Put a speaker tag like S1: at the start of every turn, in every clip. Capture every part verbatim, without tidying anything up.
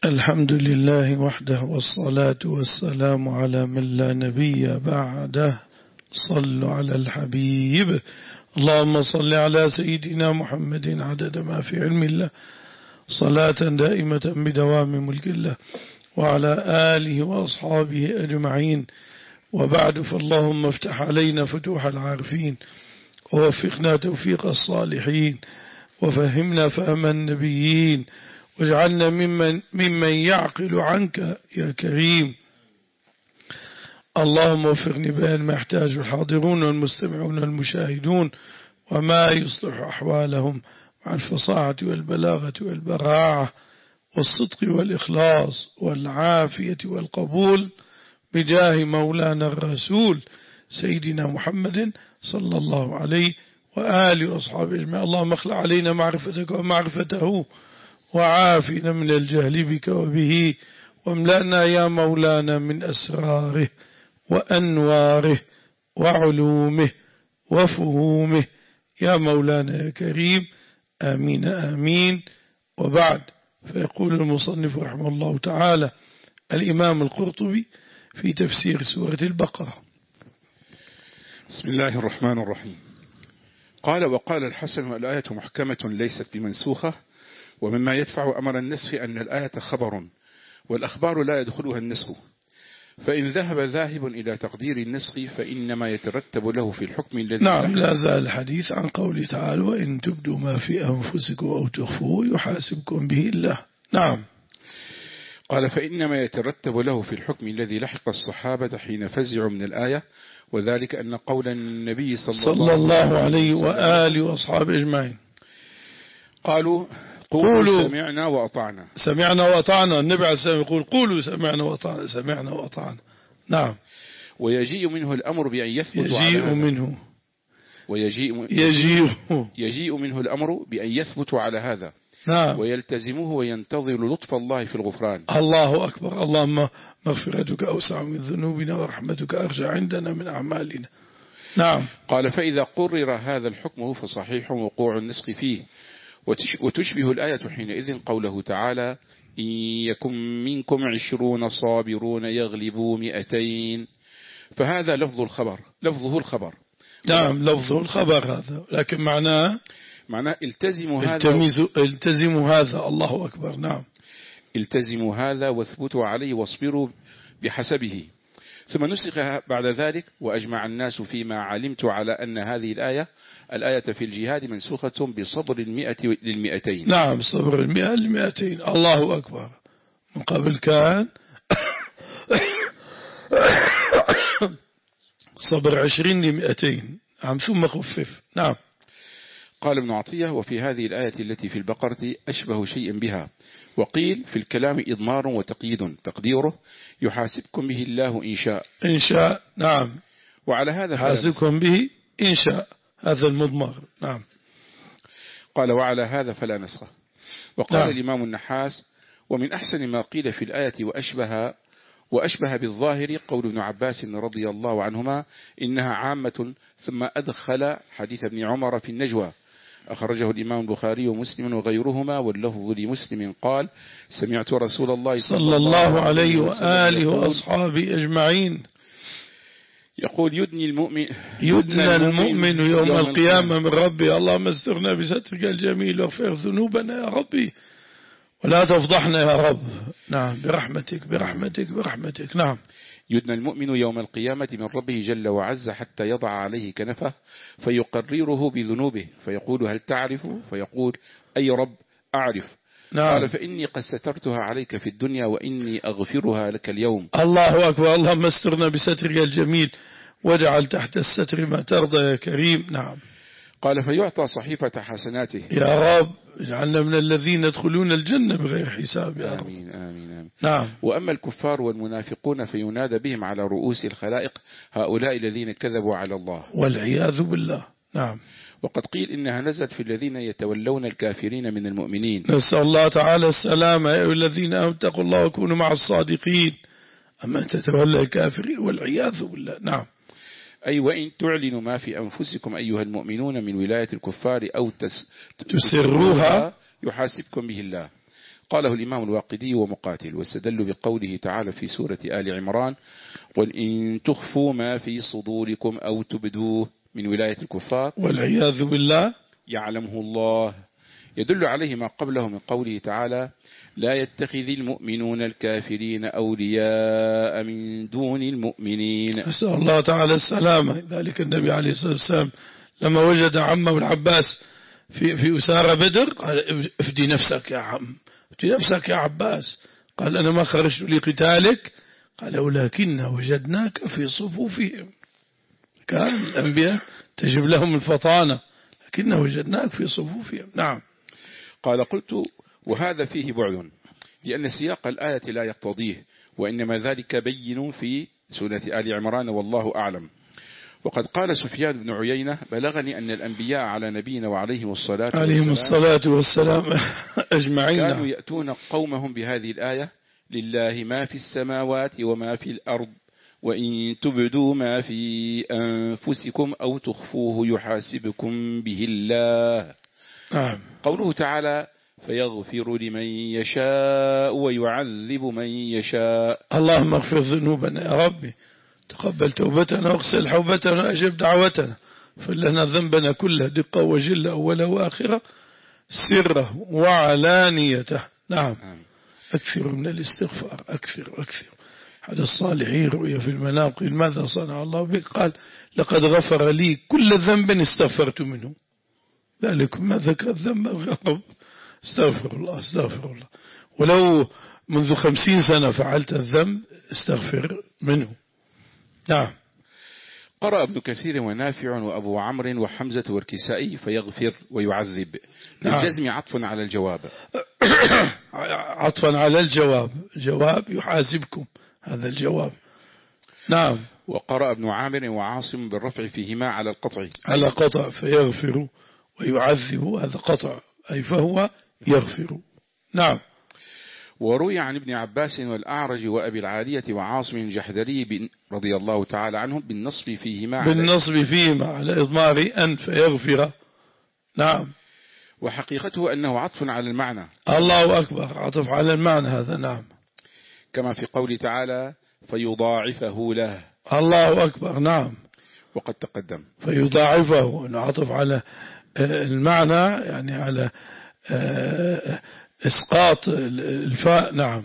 S1: الحمد لله وحده والصلاة والسلام على من لا نبي بعده. صلوا على الحبيب. اللهم صل على سيدنا محمد عدد ما في علم الله صلاة دائمة بدوام ملك الله وعلى آله وأصحابه أجمعين. وبعد، فاللهم افتح علينا فتوح العارفين ووفقنا توفيق الصالحين وفهمنا فهم النبيين واجعلنا ممن, ممن يعقل عنك يا كريم. اللهم وفقني بين ما يحتاج الحاضرون والمستمعون والمشاهدون وما يصلح أحوالهم مع الفصاحة والبلاغة والبراعة والصدق والإخلاص والعافية والقبول بجاه مولانا الرسول سيدنا محمد صلى الله عليه وآله وأصحابه أجمعين. اللهم اخلع علينا معرفتك ومعرفته وعافنا من الجهل بك وبه واملأنا يا مولانا من أسراره وأنواره وعلومه وفهومه يا مولانا يا كريم. آمين آمين. وبعد، فيقول المصنف رحمه الله تعالى الإمام القرطبي في تفسير سورة البقرة:
S2: بسم الله الرحمن الرحيم. قال: وقال الحسن: الآية محكمة ليست بمنسوخة، ومما يدفع أمر النسخ أن الآية خبر، والأخبار لا يدخلها النسخ، فإن ذهب ذاهب إلى تقدير النسخ فإنما يترتب له في الحكم الذي
S1: نعم. لا زال الحديث عن قوله تعالى: وإن تبدوا ما في أنفسكم أو تخفوه يحاسبكم به الله. نعم.
S2: قال: فإنما يترتب له في الحكم الذي لحق الصحابة حين فزعوا من الآية، وذلك أن قول النبي صلى,
S1: صلى الله عليه وآله وأصحابه أجمعين
S2: قالوا: قولوا سمعنا وأطعنا.
S1: سمعنا وأطعنا. النبي عليه السلام يقول: قولوا سمعنا وأطعنا، سمعنا وأطعنا. نعم.
S2: ويجيء منه الأمر بأن يثبت
S1: يجيء
S2: على هذا.
S1: منه
S2: ويجيء
S1: يجيء
S2: يجيء منه الأمر بأن يثبت على هذا.
S1: نعم.
S2: ويلتزمه وينتظر لطف الله في الغفران.
S1: الله أكبر. اللهم مغفرتك أوسع من ذنوبنا ورحمتك أرجى عندنا من أعمالنا. نعم.
S2: قال: فإذا قرر هذا الحكم فصحيح وقوع النسخ فيه، وتشبه الآية حينئذ قوله تعالى: إن يكن منكم عشرون صابرون يغلبوا مئتين، فهذا لفظ الخبر لفظه الخبر
S1: نعم، لفظه الخبر هذا، لكن معناه
S2: معناه التزموا هذا
S1: التزموا هذا. الله أكبر. نعم.
S2: التزموا هذا واثبتوا عليه واصبروا بحسبه. ثم نسخ بعد ذلك: وأجمع الناس فيما علمت على أن هذه الآية الآية في الجهاد منسوخة بصبر المئة للمئتين.
S1: نعم، صبر المئة للمئتين. الله أكبر. من قبل كان صبر عشرين لمئتين. نعم، ثم خفف. نعم.
S2: قال ابن عطية: وفي هذه الآية التي في البقرة أشبه شيء بها، وقيل في الكلام إضمار وتقييد، تقديره: يحاسبكم به الله إن شاء.
S1: إن شاء. نعم.
S2: وعلى هذا
S1: حاسبكم به إن شاء، هذا المضمر. نعم.
S2: قال: وعلى هذا فلا نسخ. وقال
S1: نعم.
S2: الإمام النحاس: ومن أحسن ما قيل في الآية وأشبه وأشبه بالظاهر قول ابن عباس رضي الله عنهما: إنها عامة، ثم أدخل حديث ابن عمر في النجوى، أخرجه الإمام البخاري ومسلم وغيرهما، واللفظ لمسلم قال: سمعت رسول الله
S1: صلى الله عليه وآله وأصحابه أجمعين
S2: يقول: يدني المؤمن
S1: يدنى المؤمن يوم القيامة من ربي. اللهم استرنا بسترك الجميل واغفر ذنوبنا يا ربي ولا تفضحنا يا رب. نعم، برحمتك برحمتك برحمتك. نعم.
S2: يدنى المؤمن يوم القيامة من ربه جل وعز حتى يضع عليه كنفه فيقرره بذنوبه، فيقول: هل تعرف؟ فيقول: أي رب أعرف.
S1: نعم.
S2: قال: فإني قد سترتها عليك في الدنيا وإني أغفرها لك اليوم.
S1: الله أكبر. اللهم استرنا بسترك الجميل واجعل تحت الستر ما ترضى يا كريم. نعم.
S2: قال: فيعطى صحيفة حسناته.
S1: يا رب اجعلنا من الذين يدخلون الجنة بغير حساب يا رب.
S2: آمين آمين آمين.
S1: نعم.
S2: وأما الكفار والمنافقون فينادى بهم على رؤوس الخلائق: هؤلاء الذين كذبوا على الله
S1: والعياذ بالله. نعم.
S2: وقد قيل إنها نزلت في الذين يتولون الكافرين من المؤمنين.
S1: نسأل الله تعالى السلامة. يا أيها الذين آمنوا اتقوا الله وكونوا مع الصادقين، أما أن تتولى الكافرين والعياذ بالله. نعم.
S2: أي وإن تعلنوا ما في أنفسكم أيها المؤمنون من ولاية الكفار أو تس تسروها يحاسبكم به الله. قاله الإمام الواقدي ومقاتل، واستدلوا بقوله تعالى في سورة آل عمران: قل إن تخفوا ما في صدوركم أو تبدوه من ولاية الكفار
S1: والعياذ بالله
S2: يعلمه الله، يدل عليه ما قبله من قوله تعالى: لا يتخذ المؤمنون الكافرين أولياء من دون المؤمنين.
S1: أسأل الله تعالى السلامة. ذلك النبي عليه الصلاة والسلام لما وجد عمه العباس في في أسارة بدر قال: افدي نفسك يا عم، افدي نفسك يا عباس. قال: أنا ما خرجت لقتالك. قال: ولكن وجدناك في صفوفهم. كان الأنبياء تجب لهم الفطانة، لكن وجدناك في صفوفهم. نعم.
S2: قال: قلت: وهذا فيه بعد، لأن سياق الآية لا يقتضيه، وإنما ذلك بين في سورة آل عمران، والله أعلم. وقد قال سفيان بن عيينة: بلغني أن الأنبياء على نبينا وعليهم الصلاة والسلام,
S1: عليهم الصلاة والسلام أجمعين
S2: كانوا يأتون قومهم بهذه الآية: لله ما في السماوات وما في الأرض، وإن تبدوا ما في أنفسكم أو تخفوه يحاسبكم به الله.
S1: نعم.
S2: قوله تعالى: فيغفر لمن يشاء ويعذب من يشاء.
S1: اللهم اغفر ذنوبنا يا ربي، تقبل توبتنا واغسل حوبتنا وأجب دعوتنا، فلنا ذنبنا كله دقة وجلة أوله وآخرة سره وعلانيته. نعم. أكثر من الاستغفار، أكثر أكثر. هذا الصالحين رؤيا في المنام قيل: ماذا صنع الله بك؟ قال: لقد غفر لي كل ذنب استغفرت منه. ذلك ما ذكر الذنب غضب. استغفر الله استغفر الله، ولو منذ خمسين سنة فعلت الذنب استغفر منه. نعم.
S2: قرأ ابن كثير ونافع وأبو عمرو وحمزة والكسائي: فيغفر ويعذب.
S1: نعم.
S2: الجزم عطف على الجواب.
S1: عطفا على الجواب، جواب يحاسبكم، هذا الجواب. نعم.
S2: وقرأ ابن عامر وعاصم بالرفع فيهما على القطع.
S1: على قطع، فيغفر ويعذب، هذا قطع أي فهو يغفر. نعم.
S2: وروي عن ابن عباس والأعرج وأبي العالية وعاصم الجحدري رضي الله تعالى عنهم بالنصب فيهما
S1: بالنصب فيهما على إضمار أن فيغفر. نعم.
S2: وحقيقته أنه عطف على المعنى.
S1: الله أكبر، عطف على المعنى هذا. نعم.
S2: كما في قول تعالى: فيضاعفه له.
S1: الله أكبر. نعم.
S2: وقد تقدم
S1: فيضاعفه، أنه عطف على المعنى، يعني على إسقاط الفاء. نعم.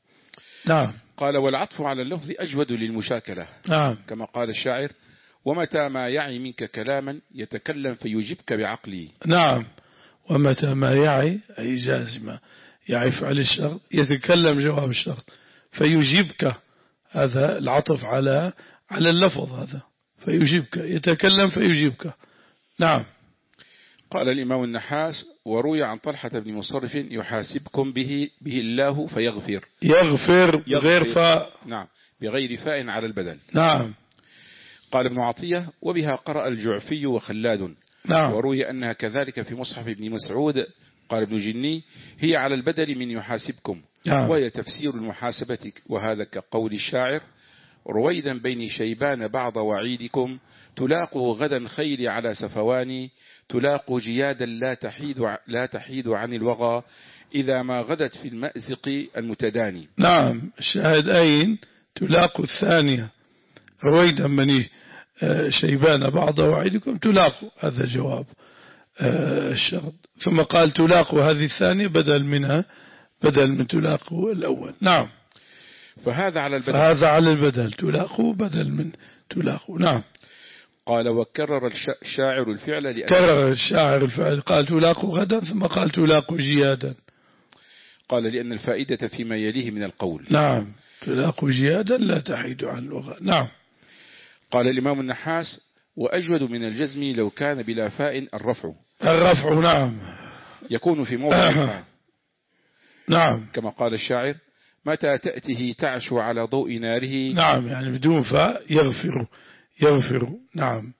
S1: نعم.
S2: قال: والعطف على اللفظ أجود للمشاكلة.
S1: نعم.
S2: كما قال الشاعر: ومتى ما يعي منك كلاما يتكلم فيجبك بعقلي.
S1: نعم. ومتى ما يعي أي جازمة، يعي فعل الشرط، يتكلم جواب الشرط فيجيبك، هذا العطف على على اللفظ، هذا فيجيبك، يتكلم فيجيبك. نعم.
S2: قال الإمام النحاس: وروي عن طلحة بن مصرف: يحاسبكم به به الله فيغفر.
S1: يغفر بغير فاء.
S2: نعم، بغير فاء على البدل.
S1: نعم.
S2: قال ابن عطية: وبها قرأ الجعفي وخلاد.
S1: نعم.
S2: وروي أنها كذلك في مصحف ابن مسعود. قال ابن جني: هي على البدل من يحاسبكم. نعم. وهي تفسير المحاسبة، وهذا كقول الشاعر: رويدا بين شيبان بعض وعيدكم، تلاقوا غدا خيل على سفواني، تلاقوا جيادا لا تحيد لا تحيد عن الوغى، إذا ما غدت في المأزق المتداني.
S1: نعم. الشاهد أين تلاقوا الثانية، رويدا بني شيبان بعض وعيدكم، تلاقوا، هذا جواب الشرط. ثم قال تلاقوا هذه الثانية بدل منها، بدل من تلاقوا الأول. نعم.
S2: فهذا على البدل
S1: فهذا على البدل، تلاقوا بدل من تلاقوا. نعم.
S2: قال: وكرر الشاعر الفعل لأن
S1: كرر الشاعر الفعل، قال تلاقوا غدا ثم قال تلاقوا جيادا.
S2: قال: لأن الفائدة فيما يليه من القول.
S1: نعم. تلاقوا جيادا لا تحيد عن اللغة. نعم.
S2: قال الإمام النحاس: وأجود من الجزم لو كان بلا فاء الرفع.
S1: الرفع. نعم.
S2: يكون في موضع الفاء.
S1: نعم.
S2: كما قال الشاعر: متى تأته تعشو على ضوء ناره.
S1: نعم، يعني بدون فاء يغفر يغفر. نعم.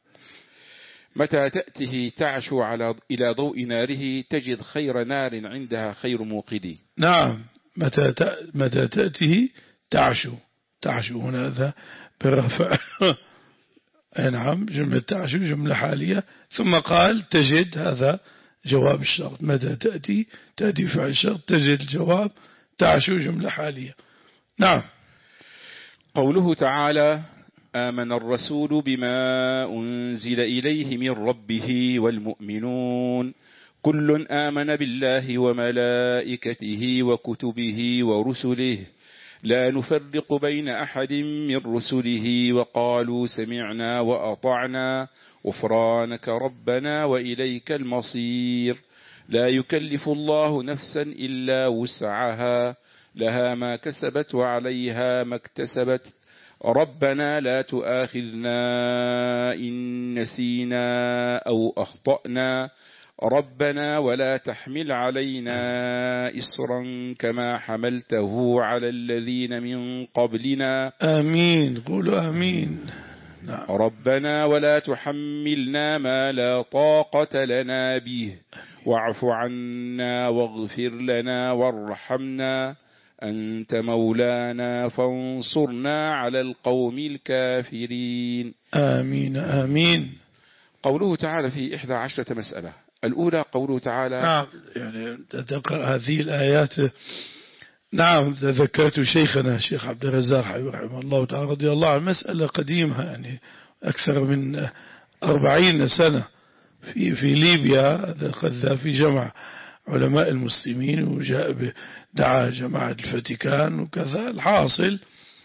S2: متى تأته تعشو على إلى ضوء ناره، تجد خير نار عندها خير موقد.
S1: نعم. متى متى تأته تعشو، تعشو هنا هذا بالرفع. نعم. جملة تعشو جملة حالية، ثم قال تجد، هذا جواب الشرط. متى تأتي تأتي فعل الشرط تجد الجواب تعشو جملة حالية. نعم.
S2: قوله تعالى آمن الرسول بما أنزل إليه من ربه والمؤمنون كل آمن بالله وملائكته وكتبه ورسله لا نفرق بين أحد من رسله وقالوا سمعنا وأطعنا غفرانك ربنا وإليك المصير لا يكلف الله نفسا إلا وسعها لها ما كسبت وعليها ما اكتسبت ربنا لا تؤاخذنا إن نسينا أو أخطأنا ربنا ولا تحمل علينا إصرا كما حملته على الذين من قبلنا
S1: آمين. قولوا آمين. نعم.
S2: ربنا ولا تحملنا ما لا طاقة لنا به واعف عنا واغفر لنا وارحمنا أنت مولانا فانصرنا على القوم الكافرين.
S1: آمين آمين.
S2: قوله تعالى في إحدى عشرة مسألة. الأولى قوله تعالى
S1: نعم يعني تقرأ هذه الآيات. نعم تذكرت شيخنا الشيخ عبد الرزاق رحمه الله تعالى رضي الله عنه مسألة قديمة يعني أكثر من أربعين سنة في في ليبيا. هذا القذافي جمع علماء المسلمين وجاء دعا جماعة الفاتيكان وكذا. الحاصل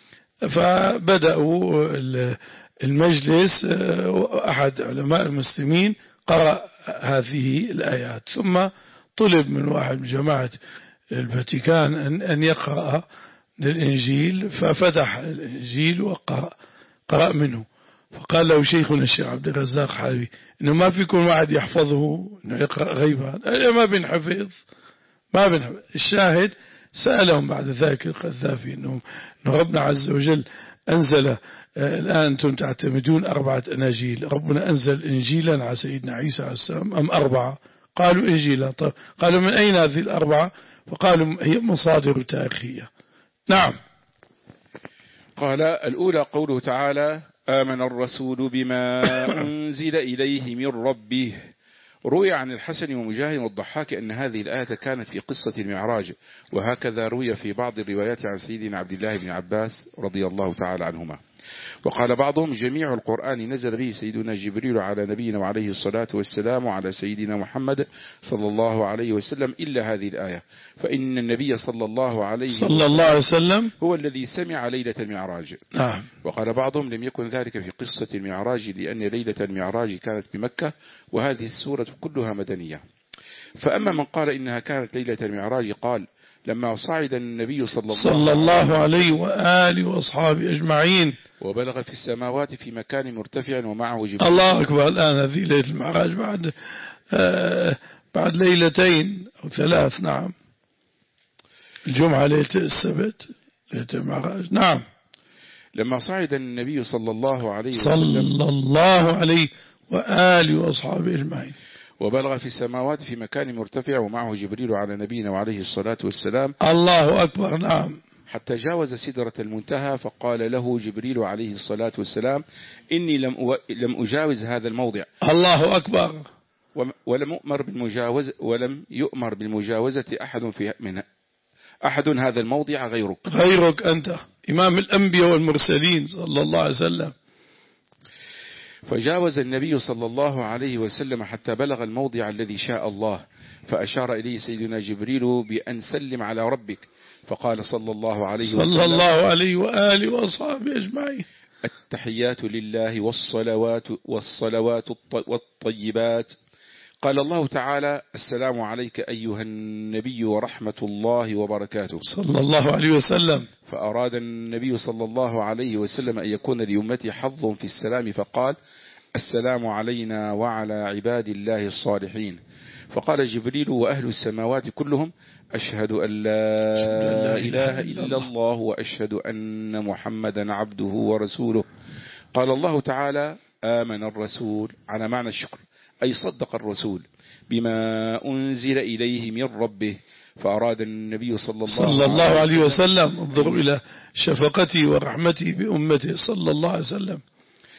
S1: فبدأوا المجلس أحد علماء المسلمين قرأ هذه الآيات ثم طلب من واحد من جماعة الفاتيكان أن يقرأ الإنجيل ففتح الإنجيل وقرأ قرأ منه فقال له شيخنا الشيخ عبد الرزاق حبيبي إنه ما فيكم واحد يحفظه إنه يقرأ غيبا. ما بنحفظ ما بنحفظ. الشاهد سألهم بعد ذلك القذافي إنه ربنا عز وجل أنزل الآن أنتم تعتمدون أربعة أناجيل ربنا أنزل إنجيلا على سيدنا عيسى عليه السلام أم أربعة؟ قالوا إنجيلا. طيب قالوا من أين هذه الأربعة؟ فقالوا هي مصادر تاريخية. نعم.
S2: قال الأولى قوله تعالى آمن الرسول بما أنزل إليه من ربه. روي عن الحسن ومجاهد والضحاك أن هذه الآية كانت في قصة المعراج وهكذا روي في بعض الروايات عن سيدنا عبد الله بن عباس رضي الله تعالى عنهما. وقال بعضهم جميع القرآن نزل به سيدنا جبريل على نبينا وعليه الصلاة والسلام وعلى سيدنا محمد صلى الله عليه وسلم إلا هذه الآية فإن النبي صلى الله عليه
S1: صلى الله عليه وسلم
S2: هو الذي سمع ليلة المعراج.
S1: نعم.
S2: وقال بعضهم لم يكن ذلك في قصة المعراج لأن ليلة المعراج كانت بمكة وهذه السورة كلها مدنية. فأما من قال إنها كانت ليلة المعراج قال لما صعد النبي صلى الله,
S1: صلى الله عليه وآله وأصحابه أجمعين
S2: وبلغ في السماوات في مكان مرتفع ومعه جبريل.
S1: الله أكبر. الآن هذه ليلة المعراج بعد آه بعد ليلتين أو ثلاث. نعم. الجمعة ليلة السبت ليلة المعراج. نعم.
S2: لما صعد النبي صلى الله عليه وسلم
S1: صلى الله عليه وآله وأصحابه أجمعين
S2: وبلغ في السماوات في مكان مرتفع ومعه جبريل على نبينا وعليه الصلاة والسلام.
S1: الله أكبر. نعم.
S2: حتى جاوز سدرة المنتهى فقال له جبريل عليه الصلاة والسلام إني لم لم أجاوز هذا الموضع.
S1: الله أكبر.
S2: ولم أؤمر بالمجاوز ولم يؤمر بالمجاوزة أحد في من أحد هذا الموضع غيرك
S1: غيرك أنت إمام الأنبياء والمرسلين صلى الله عليه وسلم.
S2: فجاوز النبي صلى الله عليه وسلم حتى بلغ الموضع الذي شاء الله فأشار إليه سيدنا جبريل بأن سلم على ربك فقال صلى الله عليه وسلم
S1: صلى الله عليه وآله وأصحابه أجمعين
S2: التحيات لله والصلوات والصلوات والطيبات. قال الله تعالى السلام عليك أيها النبي ورحمة الله وبركاته
S1: صلى الله عليه وسلم.
S2: فأراد النبي صلى الله عليه وسلم أن يكون لأمتي حظ في السلام فقال السلام علينا وعلى عباد الله الصالحين. فقال جبريل وأهل السماوات كلهم أشهد أن لا إله إلا الله وأشهد أن محمدا عبده ورسوله. قال الله تعالى آمن الرسول على معنى الشكر أي صدق الرسول بما أنزل إليه من ربه. فأراد النبي صلى الله,
S1: صلى الله عليه وسلم انظروا إلى شفقته ورحمته بأمته صلى الله عليه وسلم.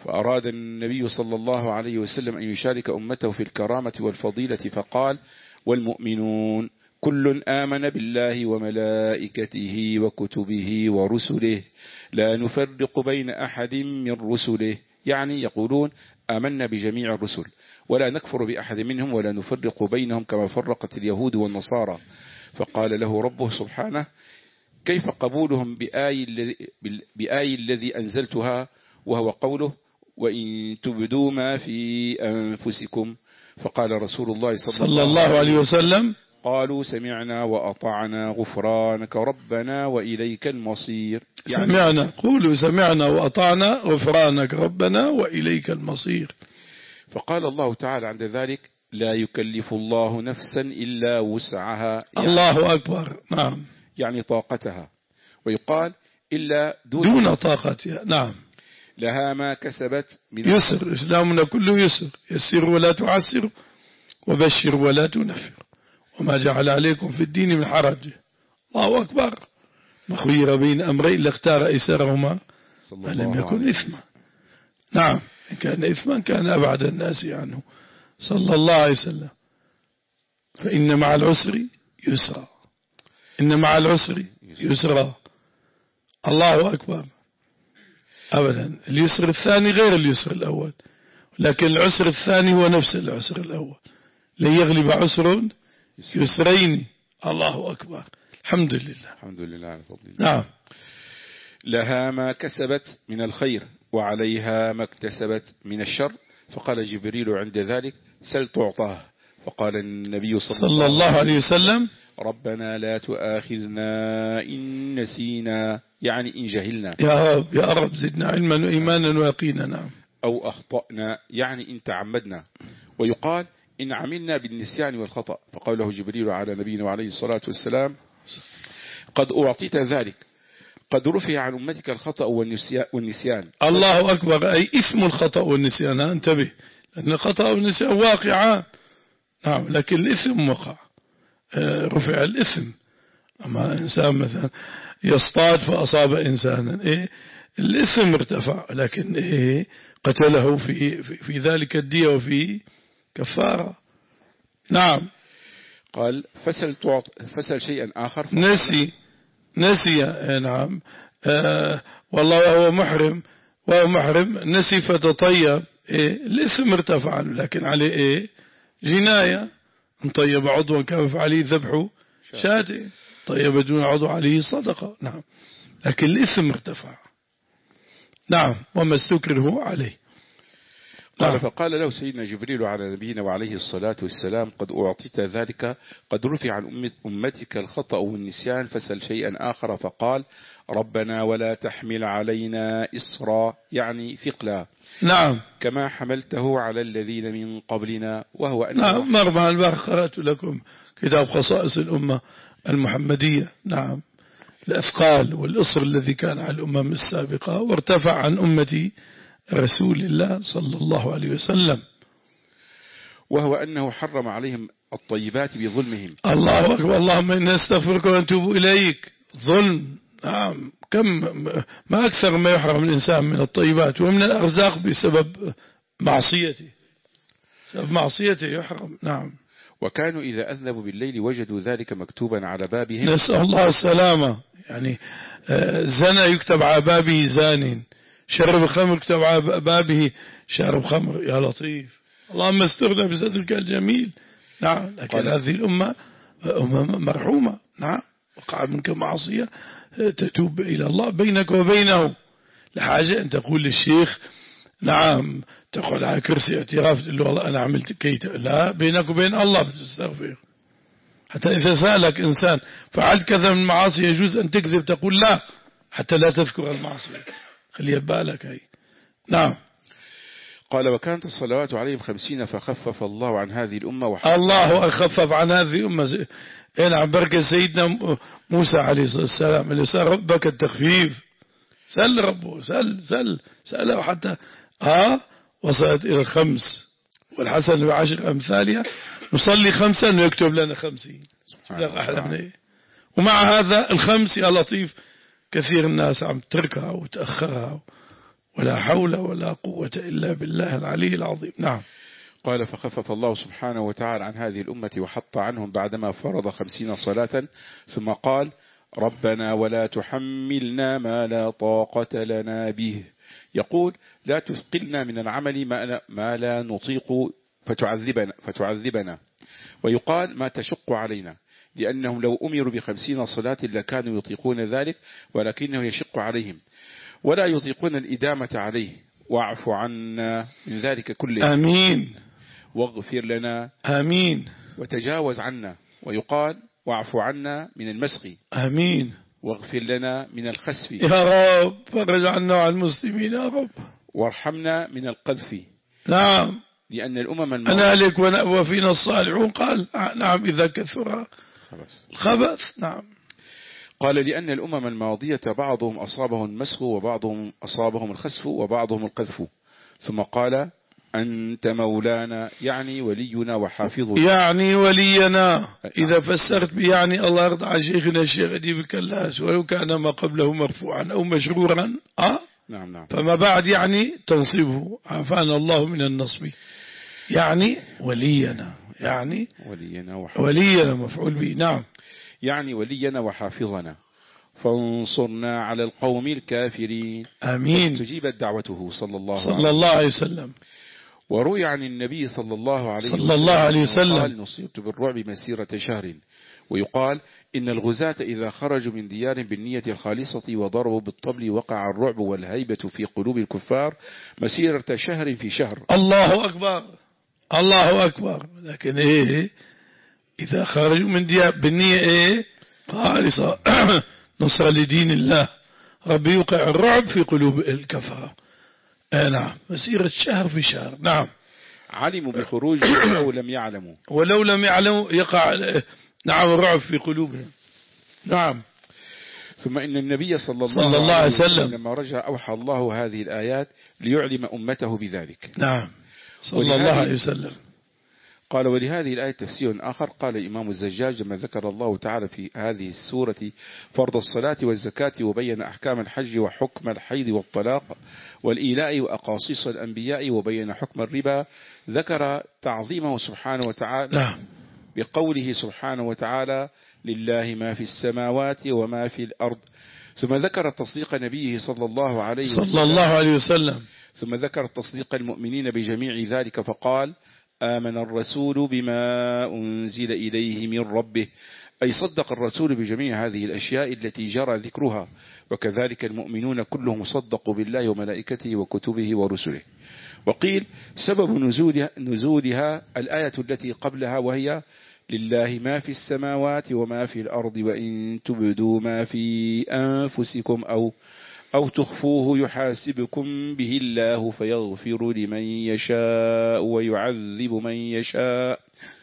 S2: فأراد النبي صلى الله عليه وسلم أن يشارك أمته في الكرامة والفضيلة فقال والمؤمنون كل آمن بالله وملائكته وكتبه ورسله لا نفرق بين أحد من رسله، يعني يقولون آمنا بجميع الرسل ولا نكفر بأحد منهم ولا نفرق بينهم كما فرقت اليهود والنصارى. فقال له ربه سبحانه كيف قبولهم بآي الذي, بآي الذي أنزلتها، وهو قوله وإن تبدوا ما في أنفسكم. فقال رسول الله صلى,
S1: صلى الله عليه وسلم
S2: قالوا سمعنا وأطعنا غفرانك ربنا وإليك المصير.
S1: يعني سمعنا، قولوا سمعنا وأطعنا غفرانك ربنا وإليك المصير.
S2: فقال الله تعالى عند ذلك لا يكلف الله نفسا إلا وسعها، يعني
S1: الله أكبر. نعم،
S2: يعني طاقتها. ويقال إلا دون,
S1: دون طاقتها. نعم،
S2: لها ما كسبت من
S1: يسر. إسلامنا كله يسر، يسر ولا تعسر وبشر ولا تنفر وما جعل عليكم في الدين من حرج. الله أكبر. ما خير بين أمرين لاختار أيسرهما ما لم يكن إثما. نعم، إن كان إثما كان أبعد الناس عنه صلى الله عليه وسلم. فإن مع العسر يسرا، إن مع العسر يسرا. الله أكبر. أبدا، اليسر الثاني غير اليسر الأول، لكن العسر الثاني هو نفس العسر الأول. لن يغلب عسر يسرين. الله أكبر. الحمد لله،
S2: الحمد لله على فضل الله.
S1: نعم.
S2: لها ما كسبت من الخير وعليها ما اكتسبت من الشر. فقال جبريل عند ذلك سل تعطاه. فقال النبي صلى,
S1: صلى الله عليه وسلم
S2: ربنا لا تؤاخذنا إن نسينا، يعني إن جهلنا،
S1: يا رب يا رب زدنا علما وإيمانا ويقينا. نعم.
S2: أو أخطأنا، يعني إن تعمدنا. ويقال إن عملنا بالنسيان والخطأ. فقال له جبريل على نبينا وعليه الصلاة والسلام قد أعطيت ذلك، قد رفع عن أمتك الخطأ والنسيان.
S1: الله أكبر. أي إثم الخطأ والنسيان، انتبه، لأن الخطأ والنسيان واقعان. نعم، لكن الإثم وقع، رفع الإثم. أما إنسان مثلا يصطاد فأصاب إنسانا، إيه الإثم ارتفع، لكن إيه قتله في, في, في ذلك الدية وفي كفارة. نعم.
S2: قال فسل, فسل شيئا آخر.
S1: نسي نسي نعم. آه والله وهو محرم وهو محرم نسي فتطيب، إيه الإثم ارتفع، لكن عليه إيه جناية. ان طيب عضوا كان فعليه ذبح شاة، طيب دون عضو عليه صدقة. نعم، لكن الإثم ارتفع. نعم، وما استكره عليه.
S2: قال
S1: نعم.
S2: فقال له سيدنا جبريل على نبينا وعليه الصلاة والسلام قد أعطيت ذلك، قد رفع عن أمتك الخطأ والنسيان، فسل شيئا آخر. فقال ربنا ولا تحمل علينا إصرا، يعني ثقلا،
S1: نعم،
S2: كما حملته على الذين من قبلنا. وهو أن
S1: نعم، مرمى البارح قرأت لكم كتاب خصائص الأمة المحمدية. نعم، الأثقال والإصر الذي كان على الأمم السابقة وارتفع عن أمتي رسول الله صلى الله عليه وسلم.
S2: وهو أنه حرم عليهم الطيبات بظلمهم.
S1: الله أكبر. اللهم إنا نستغفرك ونتوب إليك. ظلم. نعم، كم ما أكثر ما يحرم الإنسان من الطيبات ومن الأرزاق بسبب معصيته، بسبب معصيته يحرم. نعم.
S2: وكانوا إذا أذنبوا بالليل وجدوا ذلك مكتوبا على بابهم.
S1: نسأل الله السلامة. يعني زنا يكتب على بابه زان، شرب خمر يكتب على بابه شارب خمر. يا لطيف، اللهم استرنا بسترك الجميل. نعم، لكن هذه الأمة أمة مرحومة. نعم، وقع منك معصية تتوب إلى الله بينك وبينه. لحاجة أن تقول للشيخ نعم، تقعد على كرسي اعتراف تقول له والله أنا عملت كيت، لا، بينك وبين الله بتستغفر. حتى إذا سألك إنسان فعلت كذا من معاصي يجوز أن تكذب، تقول لا، حتى لا تذكر المعصية، خلي بالك هي. نعم.
S2: قال وكانت الصلوات عليهم خمسين فخفف الله عن هذه الأمة.
S1: الله أخفف عن هذه الأمة. نعم، بركة سيدنا موسى عليه الصلاة والسلام اللي سأل ربك التخفيف، سأل ربه، سأل سأل سأله حتى ها وصلت إلى الخمس، والحسن بعشر أمثالها، نصلي خمسا ويكتب لنا خمسين. ومع هذا الخمس يا لطيف كثير الناس عم تركها وتأخرها ولا حول ولا قوة إلا بالله العلي العظيم. نعم.
S2: قال فخفف الله سبحانه وتعالى عن هذه الأمة وحط عنهم بعدما فرض خمسين صلاة، ثم قال ربنا ولا تحملنا ما لا طاقة لنا به، يقول لا تثقلنا من العمل ما لا نطيق فتعذبنا, فتعذبنا. ويقال ما تشق علينا، لأنهم لو أمروا بخمسين صلاة لكانوا يطيقون ذلك، ولكنه يشق عليهم ولا يطيقون الإدامة عليه. واعف عنا من ذلك كله،
S1: آمين.
S2: واغفر لنا،
S1: آمين.
S2: وتجاوز عنا. ويقال واعف عنا من المسخ،
S1: آمين.
S2: واغفر لنا من الخسف،
S1: يا رب فرج عنا وعن المسلمين يا رب،
S2: وارحمنا من القذف.
S1: نعم.
S2: لأن الأمم الماضية
S1: أنا أهلك وفينا الصالحون، قال نعم إذا كثر الخبث. نعم.
S2: قال لأن الأمم الماضية بعضهم أصابهم المسخ وبعضهم أصابهم الخسف وبعضهم القذف. ثم قال أنت مولانا، يعني ولينا وحافظنا،
S1: يعني ولينا. إذا فسرت يعني الله يرضى على شيخنا الشيخ أديب الكلاس، ولو كان ما قبله مرفوعا أو مشرورا أه؟
S2: نعم نعم.
S1: فما بعد يعني تنصبه، عافانا الله من النصب. يعني ولينا، يعني
S2: ولينا وحافظنا،
S1: ولينا مفعول به. نعم.
S2: يعني ولينا وحافظنا، فانصرنا على القوم الكافرين.
S1: آمين.
S2: استجيبت دعوته صلى الله,
S1: صلى الله عليه وسلم.
S2: وروي عن النبي صلى الله عليه
S1: صلى الله عليه وسلم
S2: قال نصيبت بالرعب مسيرة شهر. ويقال إن الغزاة إذا خرجوا من ديار بالنية الخالصة وضربوا بالطبل وقع الرعب والهيبة في قلوب الكفار مسيرة شهر في شهر.
S1: الله أكبر، الله أكبر. لكن إيه إذا خرجوا من ديار بالنية إيه خالصة نصر لدين الله، ربي يوقع الرعب في قلوب الكفار. آه نعم، مسيرة شهر في شهر. نعم.
S2: علموا بخروجهم أو لم يعلموا،
S1: ولو لم يعلموا يقع نعم الرعب في قلوبهم. نعم.
S2: ثم إن النبي صلى الله,
S1: صلى الله عليه وسلم
S2: لما رجع أوحى الله هذه الآيات ليعلم أمته بذلك.
S1: نعم صلى الله عليه وسلم.
S2: قال ولهذه الآية تفسير آخر. قال الإمام الزجاج لما ذكر الله تعالى في هذه السورة فرض الصلاة والزكاة وبين أحكام الحج وحكم الحيض والطلاق والإيلاء وأقاصيص الأنبياء وبين حكم الربا، ذكر تعظيمه سبحانه وتعالى
S1: نعم.
S2: بقوله سبحانه وتعالى لله ما في السماوات وما في الأرض. ثم ذكر تصديق نبيه صلى الله عليه وسلم
S1: صلى الله عليه وسلم.
S2: ثم ذكر تصديق المؤمنين بجميع ذلك فقال آمن الرسول بما أنزل إليه من ربه، أي صدق الرسول بجميع هذه الأشياء التي جرى ذكرها، وكذلك المؤمنون كلهم صدقوا بالله وملائكته وكتبه ورسله. وقيل سبب نزولها, نزولها الآية التي قبلها وهي لله ما في السماوات وما في الأرض وإن تبدوا ما في أنفسكم أو أو تخفوه يحاسبكم به الله فيغفر لمن يشاء ويعذب من يشاء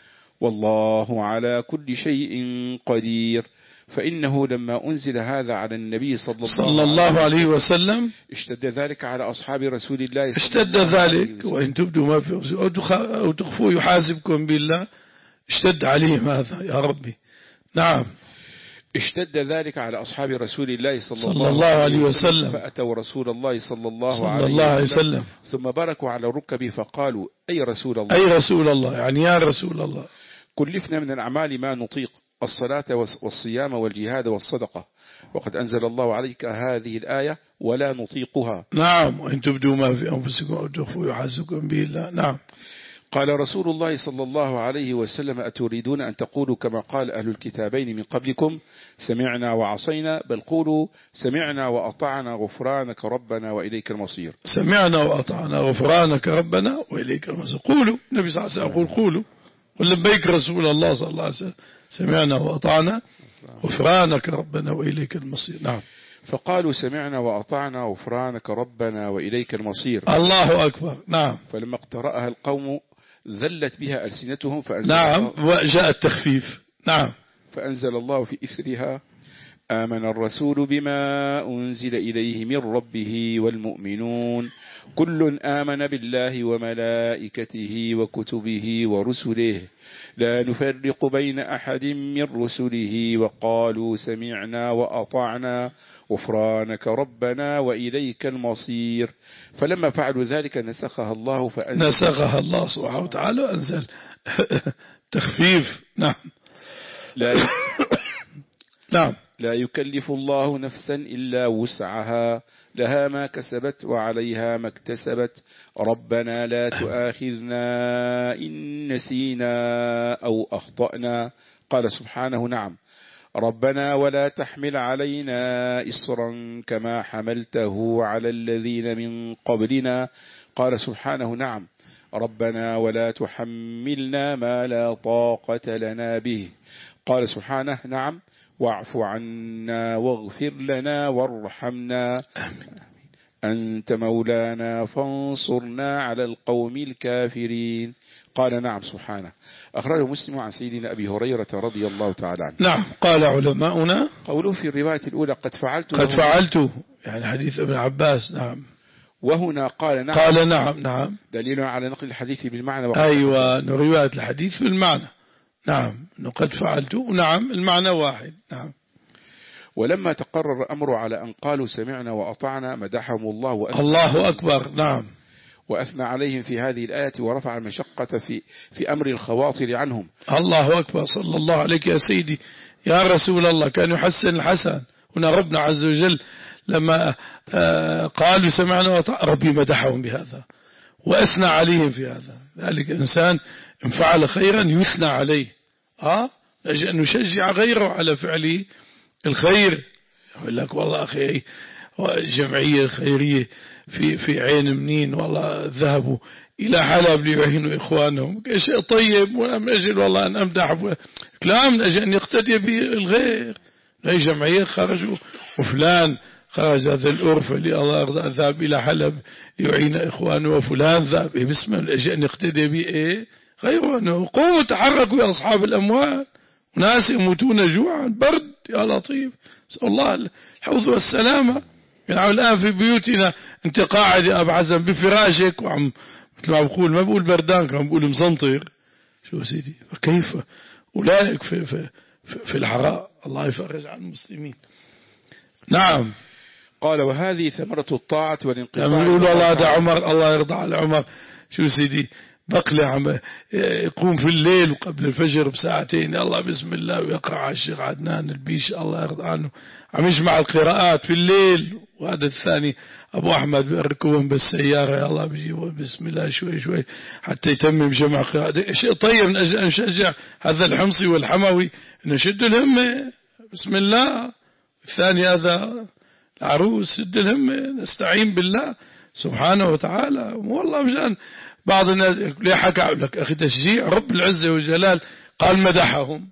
S2: والله على كل شيء قدير. فإنه لما أنزل هذا على النبي صلى الله,
S1: صلى الله عليه وسلم
S2: اشتد ذلك على أصحاب رسول الله صلى
S1: اشتد
S2: الله عليه
S1: ذلك
S2: وسلم.
S1: وإن تبدوا ما في أو تخفوه يحاسبكم بالله، اشتد عليهم هذا يا ربي. نعم.
S2: اشتد ذلك على أصحاب رسول الله صلى,
S1: صلى
S2: الله,
S1: الله عليه وسلم
S2: فأتوا رسول الله صلى الله
S1: صلى
S2: عليه
S1: الله عليه
S2: وسلم,
S1: وسلم
S2: ثم بركوا على الركب فقالوا أي رسول الله،
S1: أي رسول الله، يعني يا رسول الله
S2: كلفنا من الأعمال ما نطيق، الصلاة والصيام والجهاد والصدقة، وقد أنزل الله عليك هذه الآية ولا نطيقها.
S1: نعم. وإن تبدوا ما في أنفسكم أو تخفوا يحاسبكم به الله. نعم.
S2: قال رسول الله صلى الله عليه وسلم أتريدون أن تقولوا كما قال أهل الكتابين من قبلكم سمعنا وعصينا، بل قولوا سمعنا وأطعنا غفرانك ربنا وإليك المصير.
S1: سمعنا وأطعنا غفرانك ربنا وإليك المصير. قولوا، النبي صلى الله عليه وسلم يقول قولوا قل لبيك رسول الله صلى الله عليه وسلم سمعنا وأطعنا غفرانك ربنا وإليك المصير. نعم.
S2: فقالوا سمعنا وأطعنا غفرانك ربنا وإليك المصير.
S1: الله أكبر. نعم.
S2: فلما اقترأها القوم ذلت بها ألسنتهم فأنزل
S1: نعم
S2: الله
S1: وجاء التخفيف. نعم.
S2: فأنزل الله في إثرها آمن الرسول بما أنزل إليه من ربه والمؤمنون كل آمن بالله وملائكته وكتبه ورسله لا نفرق بين أحد من رسله وقالوا سمعنا وأطعنا غفرانك ربنا وإليك المصير. فلما فعلوا ذلك نسخها الله فأنزل
S1: نسخها الله سبحانه وتعالى وأنزل تخفيف. نعم.
S2: لا
S1: نعم.
S2: لا يكلف الله نفسا إلا وسعها لها ما كسبت وعليها ما اكتسبت ربنا لا تؤاخذنا إن نسينا أو أخطأنا. قال سبحانه نعم ربنا ولا تحمل علينا إصرا كما حملته على الذين من قبلنا. قال سبحانه نعم ربنا ولا تحملنا ما لا طاقة لنا به. قال سبحانه نعم واعف عنا واغفر لنا وارحمنا أنت مولانا فانصرنا على القوم الكافرين. قال نعم سبحانه. أخرجه مسلم عن سيدنا أبي هريرة رضي الله تعالى عنه.
S1: نعم. قال علماؤنا
S2: قوله في الرواية الأولى قد فعلت
S1: قد فعلت يعني حديث ابن عباس. نعم.
S2: وهنا قال نعم
S1: قال نعم. نعم
S2: دليل على نقل الحديث بالمعنى.
S1: أيوة رواية الحديث بالمعنى. نعم قد فعلت. نعم المعنى واحد. نعم.
S2: ولما تقرر أمر على أن قالوا سمعنا وأطعنا مدحهم الله وأثنى
S1: الله أكبر. نعم.
S2: وأثنى عليهم في هذه الآية ورفع المشقة في في أمر الخواطر عنهم.
S1: الله أكبر. صلى الله عليك يا سيدي يا رسول الله. كان يحسن الحسن. هنا ربنا عز وجل لما قالوا سمعنا وأطعنا ربي مدحهم بهذا وأثنى عليهم في هذا. ذلك إنسان إن فعل خيرا يثنى عليه آه أن نشجع غيره على فعله الخير. يقول لك والله أخي الجمعية الخيرية في في عين منين والله ذهبوا إلى حلب ليعينوا إخوانهم شيء طيب وأنا من أجل والله أن أمدح لا من أجل أن يقتدي بالغير. أي جمعية خرجوا وفلان خرج هذا الأرف اللي الله يرضى ذهب إلى حلب يعين إخوانه وفلان ذهب باسم من أجل أن يقتدي بإيه غيره. أنه قوموا تحركوا يا أصحاب الأموال وناس يموتون جوعا برد يا لطيف. نسأل الله الحوض والسلامة. يعني الآن في بيوتنا أنت قاعد يا أبو عزم بفراشك وعم مثل ما بقول ما بقول بردان كان بقول مزنطر شو سيدي. وكيف أولئك في, في, في, في الحراء الله يفرج عن المسلمين. نعم.
S2: قال وهذه ثمرة الطاعة والانقطاع.
S1: لما يقول والله هذا عمر الله يرضى على عمر شو سيدي بقلة عم يقوم في الليل وقبل الفجر بساعتين الله بسم الله ويقرأ على الشيخ عدنان البيش الله يرضى عنه عم يجمع القراءات في الليل. وهذا الثاني أبو أحمد بيركبهم بالسيارة يا الله بيجيبه بسم الله شوي شوي حتى يتمم جمع قراءات. شيء طيب من أجل أن نشجع هذا الحمصي والحموي نشد الهمة بسم الله. الثاني هذا العروس شد الهمة نستعين بالله سبحانه وتعالى. والله مشان بعض الناس ليه حكى لك أخي تشجيع رب العزة والجلال قال مدحهم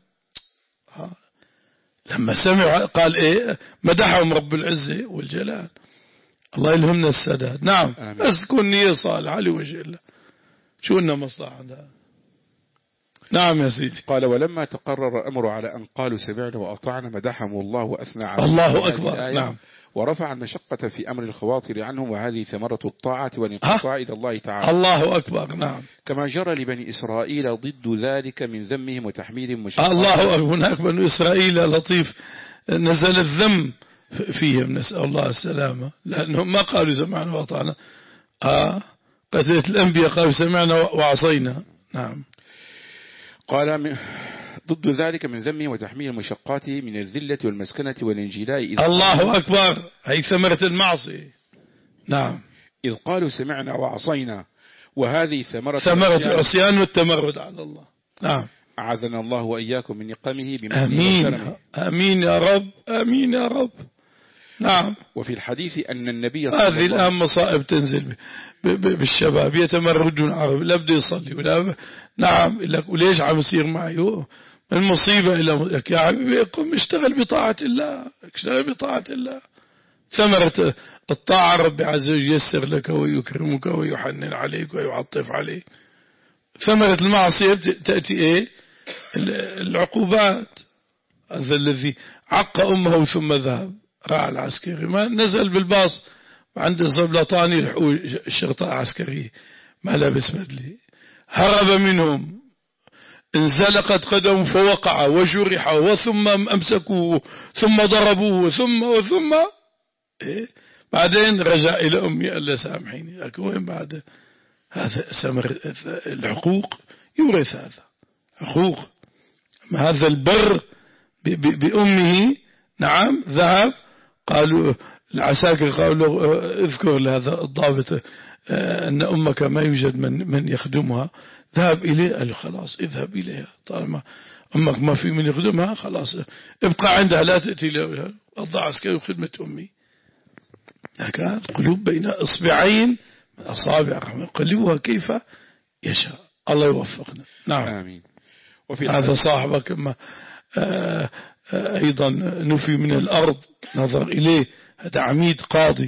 S1: لما سمع قال إيه مدحهم رب العزة والجلال. الله يلهمنا السداد. نعم آمين. بس تكون نية صالحة لوجه الله شو لنا مصلحة ده. نعم يا سيدي.
S2: قال ولما تقرر أمر على أن قالوا سمعنا وأطعنا مدحهم الله وأثنى عليهم.
S1: الله أكبر. نعم.
S2: ورفع المشقة في أمر الخواطر عنهم وهذه ثمرة الطاعة والانقطاع إلى الله تعالى.
S1: الله أكبر. نعم.
S2: كما جرى لبني إسرائيل ضد ذلك من ذمهم وتحميلهم مشقة.
S1: الله أكبر. هناك بني إسرائيل لطيف نزل الذم فيهم نسأل الله السلامة لأنهم ما قالوا سمعنا وأطعنا. آه قتلت الأنبياء قالوا سمعنا وعصينا. نعم.
S2: قال من ضد ذلك من ذمه وتحميل المشقات من الذلة والمسكنة والانجلاء.
S1: الله أكبر. هي ثمرة المعصية. نعم.
S2: إذ قالوا سمعنا وعصينا وهذه ثمرة
S1: ثمرة العصيان والتمرد على الله. نعم.
S2: أعاذنا الله وإياكم من نقمه بمنه
S1: آمين.
S2: وكرمه.
S1: آمين يا رب. آمين يا رب. نعم.
S2: وفي الحديث أن النبي صلى الله عليه وسلم
S1: هذه الآن مصائب تنزل بالشباب يتمردون عرب لا بده يصلي ولا نعم لك وليش عم يصير معي المصيبة إلى لك يا حبيبي قم اشتغل بطاعة الله اشتغل بطاعة الله. ثمرة الطاعة رب عز وجل ييسر لك ويكرمك ويحنن عليك ويعطف عليك. ثمرة المعصية تأتي إيه العقوبات. هذا الذي عق أمه ثم ذهب راح العسكري، ما نزل بالباص وعنده زبلطاني الشرطة العسكرية ما لابس بدلي، هرب منهم، انزلقت قدم فوقع وجرح وثم أمسكوه ثم ضربوه ثم وثم إيه؟ بعدين رجع إلى أمي قال له سامحيني. لكن وين بعد هذا سمر الحقوق يورث هذا حقوق. هذا البر بأمه نعم ذهب، قالوا العساكر قالوا اذكر لهذا الضابط أن أمك ما يوجد من من يخدمها، ذهب إليه قال له خلاص اذهب إليها طالما أمك ما في من يخدمها خلاص ابقى عندها لا تأتي له. أضع عسكري بخدمة أمي. هكذا القلوب بين إصبعين من أصابع الرحمن قلبها كيف يشاء. الله يوفقنا. نعم
S2: آمين.
S1: وفي هذا صاحبك ما آآ آآ أيضا نفي من الأرض نظر إليه، هذا عميد قاضي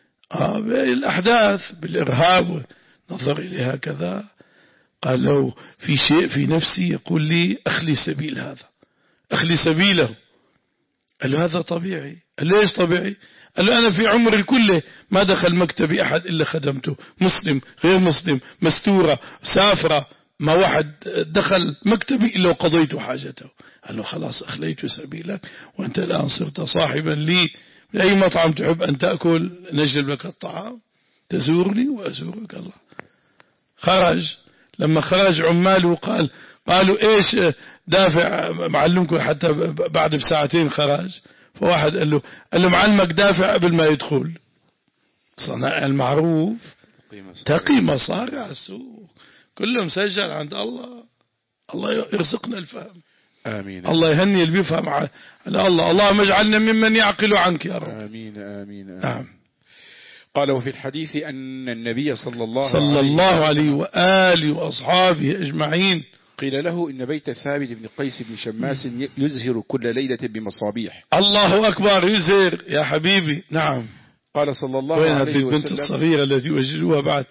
S1: بالأحداث بالإرهاب نظر إليه هكذا، قال له في شيء في نفسي يقول لي أخلي سبيل هذا أخلي سبيله. قال له هذا طبيعي. قال له ليش طبيعي؟ قال له أنا في عمري كله ما دخل مكتبي أحد إلا خدمته، مسلم غير مسلم مستورة سافرة، ما واحد دخل مكتبي إلا وقضيت حاجته. قال له خلاص أخليت سبيلك وأنت الآن صرت صاحبا لي، لأي مطعم تحب أن تأكل نجلب لك الطعام، تزورني وأزورك. الله خرج. لما خرج عماله قال قالوا إيش دافع معلمكم، حتى بعد بساعتين خرج. فواحد قال له قال له معلمك دافع قبل ما يدخل. صنائع المعروف تقي مصارع السوق كله مسجل عند الله. الله يرزقنا الفهم.
S2: آمين.
S1: الله يهني اللي بيفهم على الله. اللهم اجعلنا ممن يعقل عنك يا رب.
S2: آمين آمين, آمين.
S1: نعم.
S2: قال وفي الحديث أن النبي صلى الله,
S1: صلى الله عليه وآله وأصحابه أجمعين
S2: قيل له إن بيت ثابت بن قيس بن شماس يزهر كل ليلة بمصابيح.
S1: الله أكبر. يزهر يا حبيبي. نعم.
S2: قال صلى الله
S1: وين
S2: عليه
S1: هذه البنت
S2: وسلم
S1: الصغيرة التي وجدوها بعد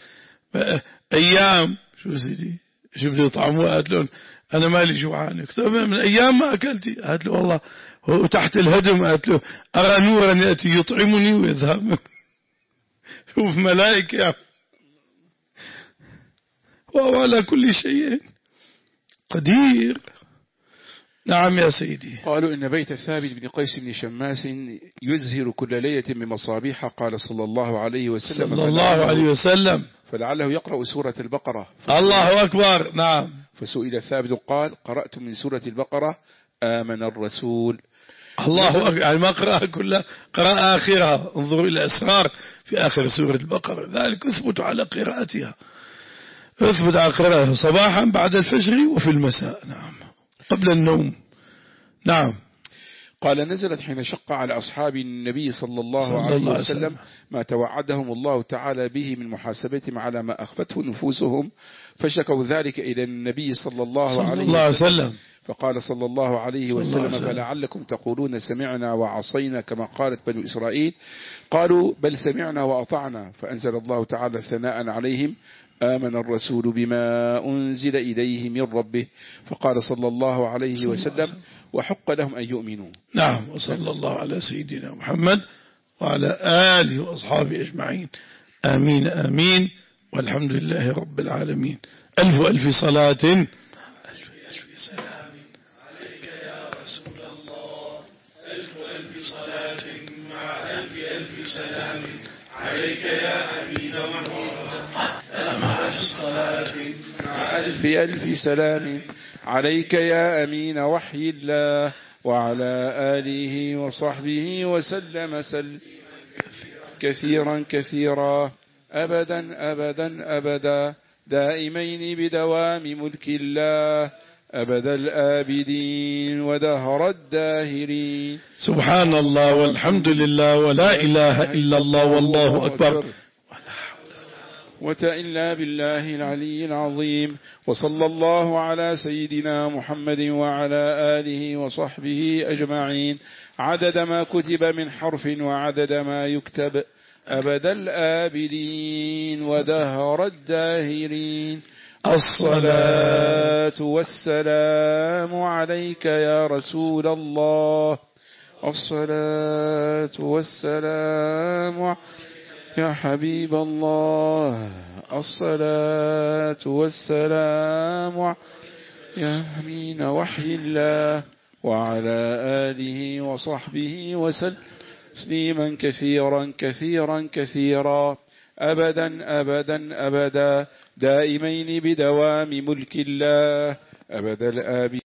S1: أيام شو سيدي شو طعموها؟ قالت له أنا مالي جوعان. من أيام ما أكلتي. قالت له والله وتحت الهدم. قالت له أرى نورا يأتي يطعمني ويذهب. شوف ملائكة وهو على كل شيء قدير. نعم يا سيدي.
S2: قالوا إن بيت ثابت بن قيس بن شماس يزهر كل ليلة بمصابيح. قال صلى الله عليه وسلم
S1: صلى الله عليه وسلم
S2: فلعله يقرأ سورة البقرة.
S1: الله أكبر. نعم.
S2: فسئل ثابت قال قرأت من سورة البقرة آمن الرسول.
S1: الله أكبر. يعني ما قرأ كلها، قرأ آخرها. انظروا إلى أسرار في آخر سورة البقرة. ذلك اثبت على قراءتها، اثبت على قراءتها صباحا بعد الفجر وفي المساء. نعم قبل النوم. نعم.
S2: قال نزلت حين شق على أصحاب النبي صلى الله
S1: صلى
S2: عليه
S1: الله
S2: وسلم
S1: وسلم.
S2: ما توعدهم الله تعالى به من محاسبتهم على ما أخفته نفوسهم، فشكوا ذلك إلى النبي صلى الله
S1: صلى
S2: عليه
S1: الله
S2: وسلم.
S1: وسلم.
S2: فقال صلى الله عليه
S1: صلى الله
S2: وسلم
S1: عليه وسلم.
S2: فلعلكم تقولون سمعنا وعصينا كما قالت بنو إسرائيل. قالوا بل سمعنا وأطعنا. فأنزل الله تعالى ثناء عليهم آمن الرسول بما أنزل إليه من ربه. فقال صلى الله عليه وسلم وحق لهم أن يؤمنوا.
S1: نعم. وصلى الله على سيدنا محمد وعلى آله وأصحابه أجمعين. آمين آمين. والحمد لله رب العالمين. ألف ألف صلاة ألف ألف سلام عليك يا رسول الله. ألف ألف صلاة مع ألف ألف سلام عليك يا أمين محمد. ألف صلاة مع
S2: ألف ألف سلام عليك يا أمين وحي الله وعلى آله وصحبه وسلم سل كثيرا كثيرا أبدا أبدا أبدا دائمين بدوام ملك الله أبد الآبدين ودهر الداهرين.
S1: سبحان الله والحمد لله ولا إله إلا الله والله أكبر
S2: إلا بالله العلي العظيم. وصلى الله على سيدنا محمد وعلى آله وصحبه أجمعين عدد ما كتب من حرف وعدد ما يكتب أبد الآبدين ودهر الداهرين. الصلاة والسلام عليك يا رسول الله. الصلاة والسلام يا حبيب الله. الصلاة والسلام يا أمين وحي الله وعلى آله وصحبه وسلم تسليما كثيرا كثيرا كثيرا أبدا أبدا أبدا دائمين بدوام ملك الله أبد الآبين.